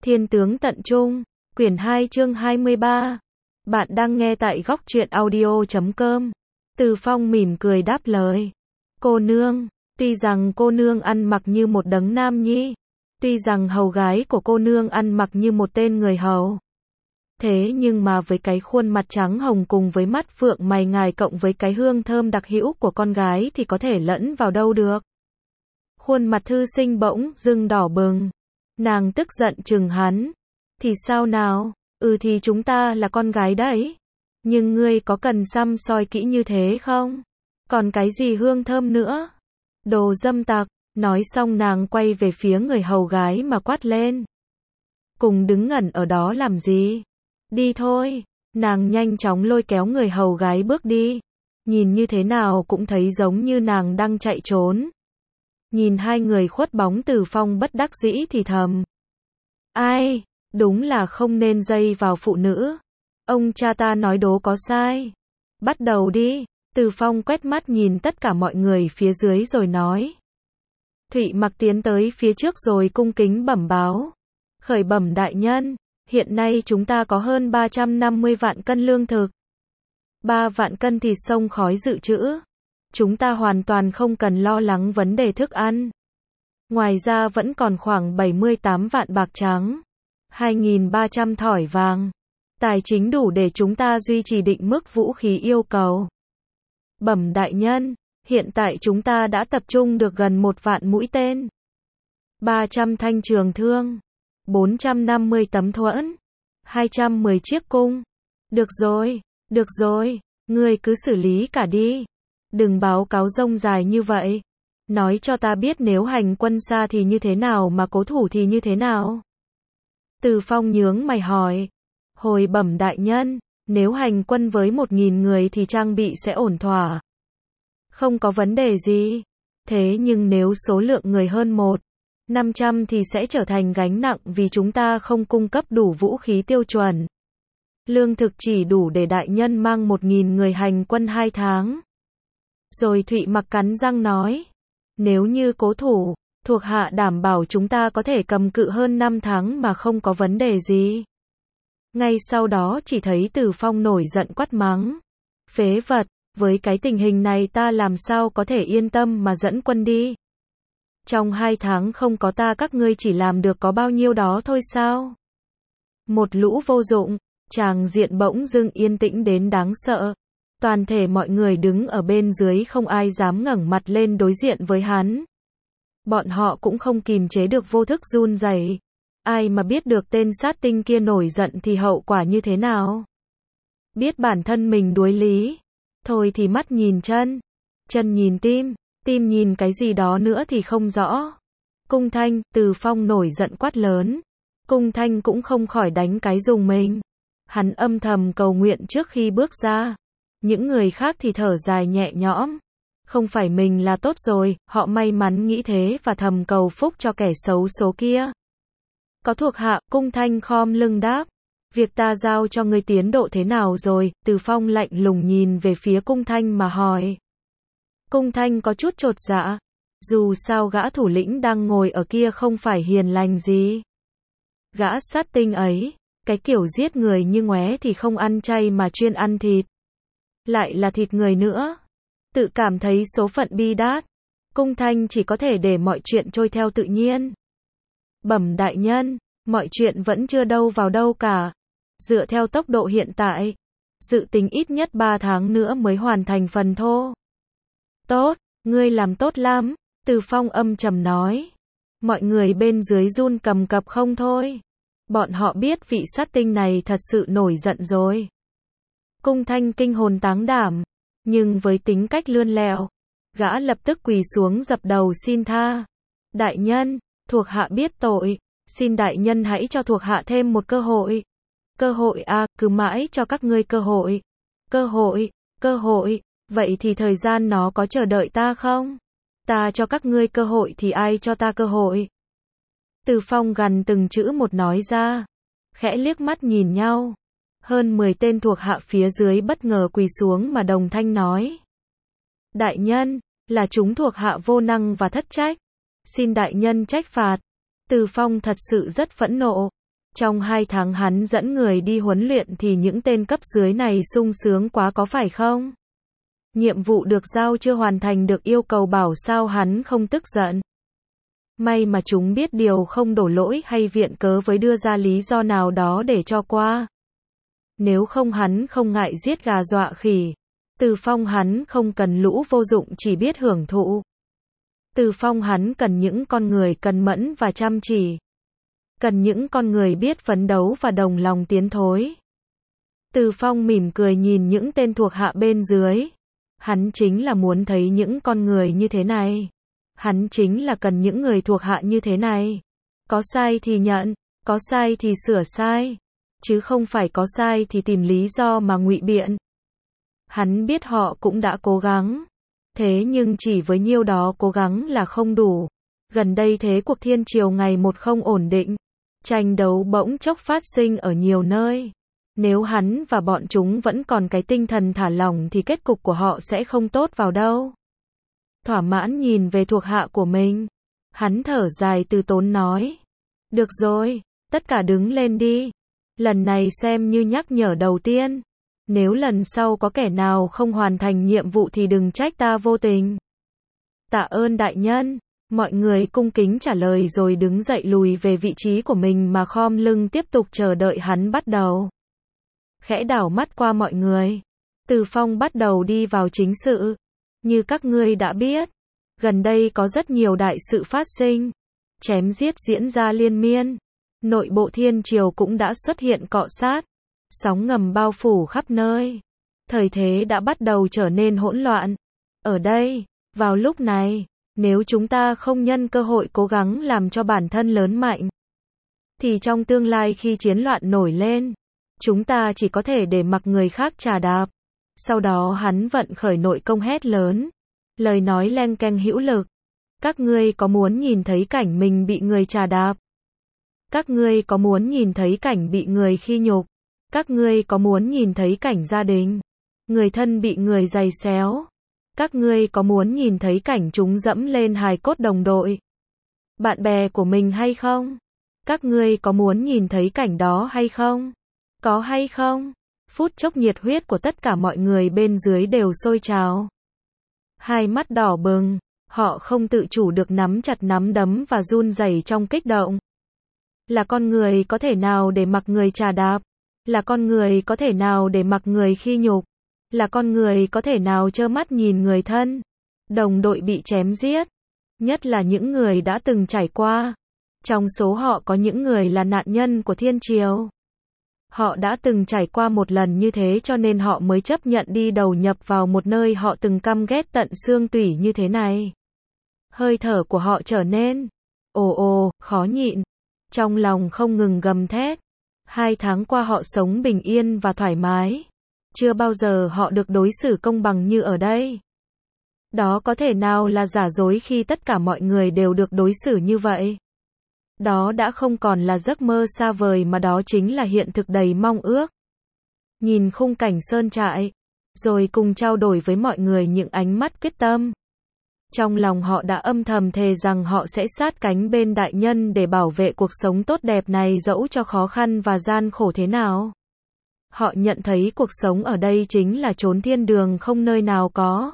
Thiên tướng tận trung, quyển 2 chương 23. Bạn đang nghe tại góc truyện audio.com. Từ Phong mỉm cười đáp lời. Cô nương, tuy rằng cô nương ăn mặc như một đấng nam nhi, tuy rằng hầu gái của cô nương ăn mặc như một tên người hầu, thế nhưng mà với cái khuôn mặt trắng hồng cùng với mắt phượng mày ngài cộng với cái hương thơm đặc hữu của con gái thì có thể lẫn vào đâu được. Khuôn mặt thư sinh bỗng dưng đỏ bừng. Nàng tức giận chừng hắn. Thì sao nào? Thì chúng ta là con gái đấy. Nhưng ngươi có cần săm soi kỹ như thế không? Còn cái gì hương thơm nữa? Đồ dâm tặc. Nói xong nàng quay về phía người hầu gái mà quát lên. Cùng đứng ngẩn ở đó làm gì? Đi thôi. Nàng nhanh chóng lôi kéo người hầu gái bước đi. Nhìn như thế nào cũng thấy giống như nàng đang chạy trốn. Nhìn hai người khuất bóng, Từ Phong bất đắc dĩ thì thầm. Ai, đúng là không nên dây vào phụ nữ. Ông cha ta nói đố có sai. Bắt đầu đi. Từ Phong quét mắt nhìn tất cả mọi người phía dưới rồi nói. Thụy Mặc tiến tới phía trước rồi cung kính bẩm báo. Khởi bẩm đại nhân, hiện nay chúng ta có hơn 350 vạn cân lương thực. 3 vạn cân thịt sông khói dự trữ. Chúng ta hoàn toàn không cần lo lắng vấn đề thức ăn. Ngoài ra vẫn còn khoảng 78 vạn bạc trắng, 2.300 thỏi vàng. Tài chính đủ để chúng ta duy trì định mức vũ khí yêu cầu. Bẩm đại nhân, hiện tại chúng ta đã tập trung được gần 1 vạn mũi tên, 300 thanh trường thương, 450 tấm thuẫn, 210 chiếc cung. Được rồi, ngươi cứ xử lý cả đi. Đừng báo cáo rông dài như vậy. Nói cho ta biết nếu hành quân xa thì như thế nào mà cố thủ thì như thế nào. Từ Phong nhướng mày hỏi. Hồi bẩm đại nhân, nếu hành quân với 1.000 người thì trang bị sẽ ổn thỏa. Không có vấn đề gì. Thế nhưng nếu số lượng người hơn 500 thì sẽ trở thành gánh nặng vì chúng ta không cung cấp đủ vũ khí tiêu chuẩn. Lương thực chỉ đủ để đại nhân mang 1.000 người hành quân 2 tháng. Rồi Thụy Mặc cắn răng nói. Nếu như cố thủ, thuộc hạ đảm bảo chúng ta có thể cầm cự hơn 5 tháng mà không có vấn đề gì. Ngay sau đó chỉ thấy Từ Phong nổi giận quát mắng. Phế vật, với cái tình hình này ta làm sao có thể yên tâm mà dẫn quân đi. Trong 2 tháng không có ta các ngươi chỉ làm được có bao nhiêu đó thôi sao? Một lũ vô dụng, tràng diện bỗng dưng yên tĩnh đến đáng sợ. Toàn thể mọi người đứng ở bên dưới không ai dám ngẩng mặt lên đối diện với hắn. Bọn họ cũng không kìm chế được vô thức run rẩy. Ai mà biết được tên sát tinh kia nổi giận thì hậu quả như thế nào? Biết bản thân mình đuối lý. Thôi thì mắt nhìn chân, chân nhìn tim, tim nhìn cái gì đó nữa thì không rõ. Cung Thanh, Từ Phong nổi giận quát lớn. Cung Thanh cũng không khỏi đánh cái rùng mình. Hắn âm thầm cầu nguyện trước khi bước ra. Những người khác thì thở dài nhẹ nhõm. Không phải mình là tốt rồi, họ may mắn nghĩ thế và thầm cầu phúc cho kẻ xấu số kia. Có thuộc hạ, Cung Thanh khom lưng đáp. Việc ta giao cho ngươi tiến độ thế nào rồi? Từ Phong lạnh lùng nhìn về phía Cung Thanh mà hỏi. Cung Thanh có chút chột dạ. Dù sao gã thủ lĩnh đang ngồi ở kia không phải hiền lành gì. Gã sát tinh ấy, cái kiểu giết người như ngoé thì không ăn chay mà chuyên ăn thịt. Lại là thịt người nữa. Tự cảm thấy số phận bi đát. Cung Thanh chỉ có thể để mọi chuyện trôi theo tự nhiên. Bẩm đại nhân, mọi chuyện vẫn chưa đâu vào đâu cả. Dựa theo tốc độ hiện tại, dự tính ít nhất 3 tháng nữa mới hoàn thành phần thô. Tốt, ngươi làm tốt lắm, Từ Phong âm trầm nói. Mọi người bên dưới run cầm cập không thôi. Bọn họ biết vị sát tinh này thật sự nổi giận rồi. Cung Thanh kinh hồn táng đảm, nhưng với tính cách lươn lẹo, gã lập tức quỳ xuống dập đầu xin tha. Đại nhân, thuộc hạ biết tội, xin đại nhân hãy cho thuộc hạ thêm một cơ hội. Cơ hội à, cứ mãi cho các ngươi cơ hội. Cơ hội, vậy thì thời gian nó có chờ đợi ta không? Ta cho các ngươi cơ hội thì ai cho ta cơ hội? Từ Phong gằn từng chữ một nói ra, khẽ liếc mắt nhìn nhau. Hơn 10 tên thuộc hạ phía dưới bất ngờ quỳ xuống mà đồng thanh nói. Đại nhân, là chúng thuộc hạ vô năng và thất trách. Xin đại nhân trách phạt. Từ Phong thật sự rất phẫn nộ. Trong 2 tháng hắn dẫn người đi huấn luyện thì những tên cấp dưới này sung sướng quá có phải không? Nhiệm vụ được giao chưa hoàn thành được yêu cầu bảo sao hắn không tức giận. May mà chúng biết điều không đổ lỗi hay viện cớ với đưa ra lý do nào đó để cho qua. Nếu không hắn không ngại giết gà dọa khỉ. Từ Phong hắn không cần lũ vô dụng chỉ biết hưởng thụ. Từ Phong hắn cần những con người cần mẫn và chăm chỉ. Cần những con người biết phấn đấu và đồng lòng tiến thối. Từ Phong mỉm cười nhìn những tên thuộc hạ bên dưới. Hắn chính là muốn thấy những con người như thế này. Hắn chính là cần những người thuộc hạ như thế này. Có sai thì nhận, có sai thì sửa sai. Chứ không phải có sai thì tìm lý do mà ngụy biện. Hắn biết họ cũng đã cố gắng. Thế nhưng chỉ với nhiêu đó cố gắng là không đủ. Gần đây thế cuộc thiên triều ngày một không ổn định. Tranh đấu bỗng chốc phát sinh ở nhiều nơi. Nếu hắn và bọn chúng vẫn còn cái tinh thần thả lỏng thì kết cục của họ sẽ không tốt vào đâu. Thỏa mãn nhìn về thuộc hạ của mình. Hắn thở dài từ tốn nói. Được rồi, tất cả đứng lên đi. Lần này xem như nhắc nhở đầu tiên. Nếu lần sau có kẻ nào không hoàn thành nhiệm vụ thì đừng trách ta vô tình. Tạ ơn đại nhân. Mọi người cung kính trả lời rồi đứng dậy lùi về vị trí của mình mà khom lưng tiếp tục chờ đợi hắn bắt đầu. Khẽ đảo mắt qua mọi người. Từ Phong bắt đầu đi vào chính sự. Như các ngươi đã biết, gần đây có rất nhiều đại sự phát sinh. Chém giết diễn ra liên miên. Nội bộ thiên triều cũng đã xuất hiện cọ sát. Sóng ngầm bao phủ khắp nơi. Thời thế đã bắt đầu trở nên hỗn loạn. Ở đây, vào lúc này, nếu chúng ta không nhân cơ hội cố gắng làm cho bản thân lớn mạnh, thì trong tương lai khi chiến loạn nổi lên, chúng ta chỉ có thể để mặc người khác trà đạp. Sau đó hắn vận khởi nội công hét lớn. Lời nói len keng hữu lực. Các ngươi có muốn nhìn thấy cảnh mình bị người trà đạp? Các ngươi có muốn nhìn thấy cảnh bị người khi nhục? Các ngươi có muốn nhìn thấy cảnh gia đình, người thân bị người giày xéo? Các ngươi có muốn nhìn thấy cảnh chúng dẫm lên hài cốt đồng đội, bạn bè của mình hay không? Các ngươi có muốn nhìn thấy cảnh đó hay không? Có hay không? Phút chốc nhiệt huyết của tất cả mọi người bên dưới đều sôi trào. Hai mắt đỏ bừng, họ không tự chủ được nắm chặt nắm đấm và run rẩy trong kích động. Là con người có thể nào để mặc người trà đạp? Là con người có thể nào để mặc người khi nhục? Là con người có thể nào trơ mắt nhìn người thân, đồng đội bị chém giết? Nhất là những người đã từng trải qua. Trong số họ có những người là nạn nhân của thiên triều. Họ đã từng trải qua một lần như thế cho nên họ mới chấp nhận đi đầu nhập vào một nơi họ từng căm ghét tận xương tủy như thế này. Hơi thở của họ trở nên ồ khó nhịn. Trong lòng không ngừng gầm thét. 2 tháng qua họ sống bình yên và thoải mái. Chưa bao giờ họ được đối xử công bằng như ở đây. Đó có thể nào là giả dối khi tất cả mọi người đều được đối xử như vậy? Đó đã không còn là giấc mơ xa vời mà đó chính là hiện thực đầy mong ước. Nhìn khung cảnh sơn trại, rồi cùng trao đổi với mọi người những ánh mắt quyết tâm. Trong lòng họ đã âm thầm thề rằng họ sẽ sát cánh bên đại nhân để bảo vệ cuộc sống tốt đẹp này dẫu cho khó khăn và gian khổ thế nào. Họ nhận thấy cuộc sống ở đây chính là chốn thiên đường không nơi nào có.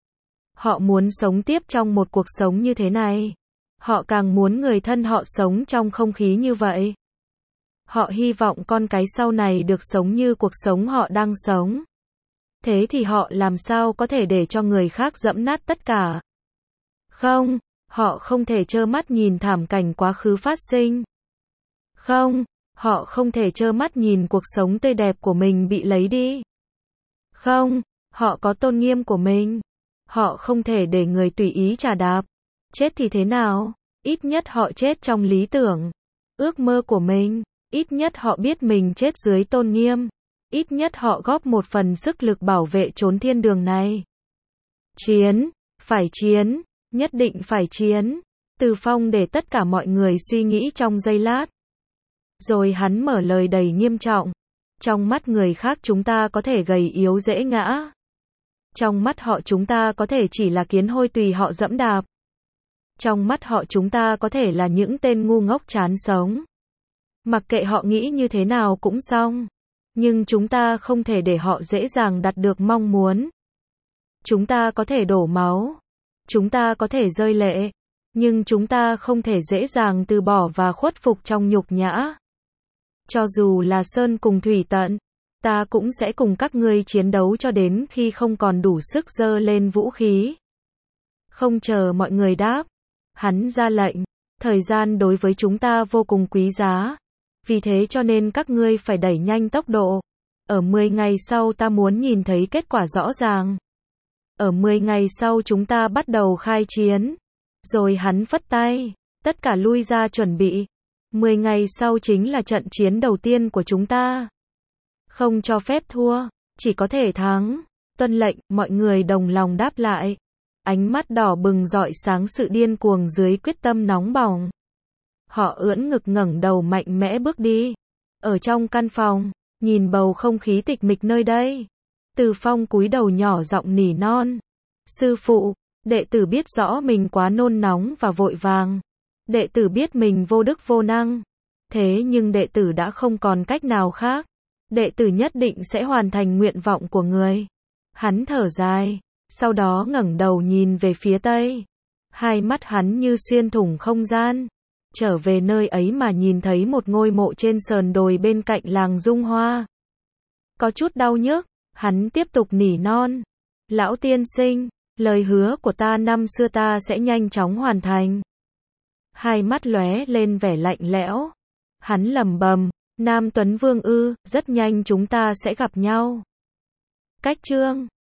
Họ muốn sống tiếp trong một cuộc sống như thế này. Họ càng muốn người thân họ sống trong không khí như vậy. Họ hy vọng con cái sau này được sống như cuộc sống họ đang sống. Thế thì họ làm sao có thể để cho người khác dẫm nát tất cả? Không, họ không thể trơ mắt nhìn thảm cảnh quá khứ phát sinh. Không, họ không thể trơ mắt nhìn cuộc sống tươi đẹp của mình bị lấy đi. Không, họ có tôn nghiêm của mình. Họ không thể để người tùy ý trà đạp. Chết thì thế nào? Ít nhất họ chết trong lý tưởng, ước mơ của mình. Ít nhất họ biết mình chết dưới tôn nghiêm. Ít nhất họ góp một phần sức lực bảo vệ chốn thiên đường này. Chiến, phải chiến, nhất định phải chiến. Từ Phong để tất cả mọi người suy nghĩ trong giây lát. Rồi hắn mở lời đầy nghiêm trọng. Trong mắt người khác chúng ta có thể gầy yếu dễ ngã. Trong mắt họ chúng ta có thể chỉ là kiến hôi tùy họ dẫm đạp. Trong mắt họ chúng ta có thể là những tên ngu ngốc chán sống. Mặc kệ họ nghĩ như thế nào cũng xong. Nhưng chúng ta không thể để họ dễ dàng đạt được mong muốn. Chúng ta có thể đổ máu. Chúng ta có thể rơi lệ. Nhưng chúng ta không thể dễ dàng từ bỏ và khuất phục trong nhục nhã. Cho dù là sơn cùng thủy tận, ta cũng sẽ cùng các ngươi chiến đấu cho đến khi không còn đủ sức giơ lên vũ khí. Không chờ mọi người đáp, hắn ra lệnh, thời gian đối với chúng ta vô cùng quý giá. Vì thế cho nên các ngươi phải đẩy nhanh tốc độ. Ở 10 ngày sau ta muốn nhìn thấy kết quả rõ ràng. Ở 10 ngày sau chúng ta bắt đầu khai chiến. Rồi hắn phất tay, tất cả lui ra chuẩn bị. 10 ngày sau chính là trận chiến đầu tiên của chúng ta. Không cho phép thua, chỉ có thể thắng. Tuân lệnh, mọi người đồng lòng đáp lại. Ánh mắt đỏ bừng rọi sáng sự điên cuồng dưới quyết tâm nóng bỏng. Họ ưỡn ngực ngẩng đầu mạnh mẽ bước đi. Ở trong căn phòng, nhìn bầu không khí tịch mịch nơi đây. Từ Phong cúi đầu nhỏ giọng nỉ non. Sư phụ, đệ tử biết rõ mình quá nôn nóng và vội vàng. Đệ tử biết mình vô đức vô năng. Thế nhưng đệ tử đã không còn cách nào khác. Đệ tử nhất định sẽ hoàn thành nguyện vọng của người. Hắn thở dài, sau đó ngẩng đầu nhìn về phía tây. Hai mắt hắn như xuyên thủng không gian. Trở về nơi ấy mà nhìn thấy một ngôi mộ trên sườn đồi bên cạnh làng Dung Hoa. Có chút đau nhức, hắn tiếp tục nỉ non. Lão tiên sinh, lời hứa của ta năm xưa ta sẽ nhanh chóng hoàn thành. Hai mắt lóe lên vẻ lạnh lẽo. Hắn lẩm bẩm, Nam Tuấn Vương ư, rất nhanh chúng ta sẽ gặp nhau. Cách chương